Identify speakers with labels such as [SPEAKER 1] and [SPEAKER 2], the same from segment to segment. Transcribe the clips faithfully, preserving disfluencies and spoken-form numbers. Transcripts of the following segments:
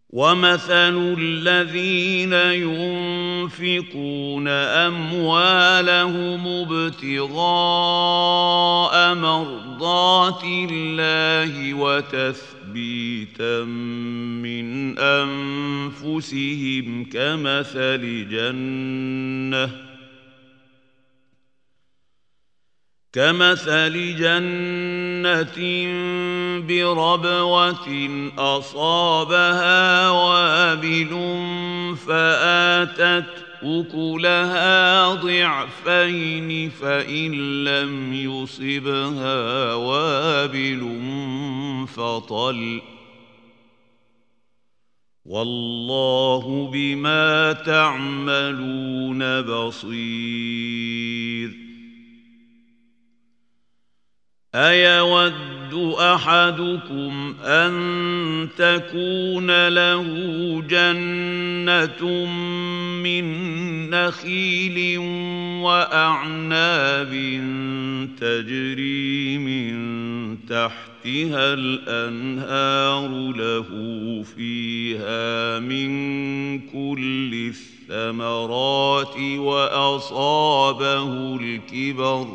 [SPEAKER 1] ومثل الذين ينفقون أموالهم ابتغاء مرضات الله وتثبيتا من أنفسهم كمثل جنة كمثل جنة بربوة أصابها وابل فآتت أكلها ضعفين فإن لم يصبها وابل فطل والله بما تعملون بصير. أيود أحدكم أن تكون له جنة من نخيل وأعناب تجري من تحتها الأنهار له فيها من كل الثمرات وأصابه الكبر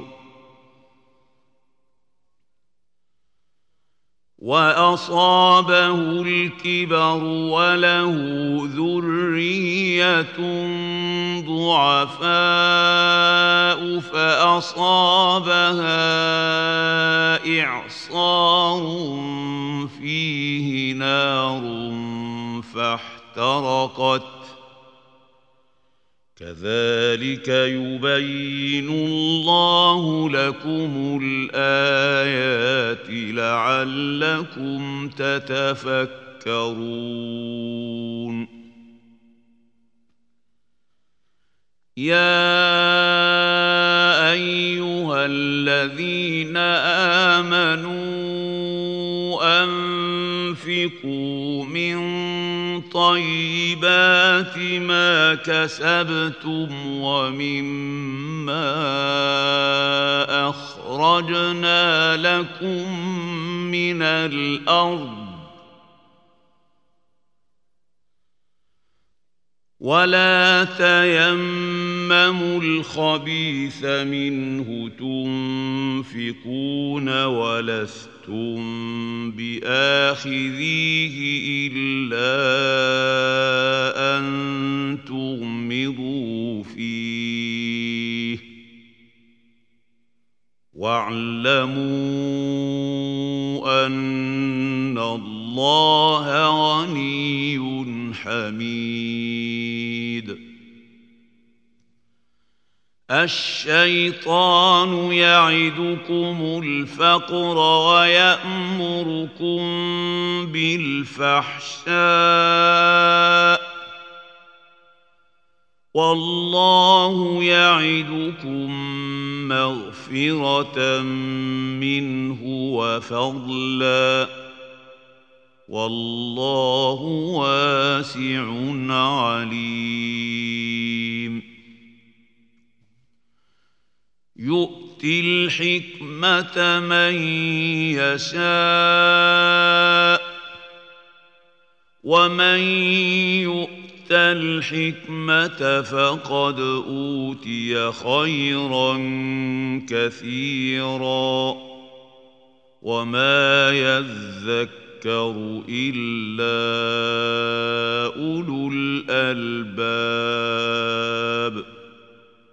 [SPEAKER 1] وأصابه الكبر وله ذرية ضعفاء فأصابها إعصار فيه نار فاحترقت كذلك يبين الله لكم الآيات لعلكم تتفكرون. يا أيها الذين آمنوا أنفقوا من طيبات ما كسبتم ومما أخرجنا لكم من الأرض ولا تيمموا الخبيث منه تنفقون ولستم بآخذيه إلا أن تغمضوا فيه واعلموا أن الله غني حميد. الشيطان يعدكم الفقر ويأمركم بالفحشاء والله يعدكم مغفرة منه وفضلا والله واسع عليم. يؤتي الحكمة من يشاء ومن يؤت الحكمة فقد أوتي خيرا كثيرا وما يذكر إلا أولو الألباب.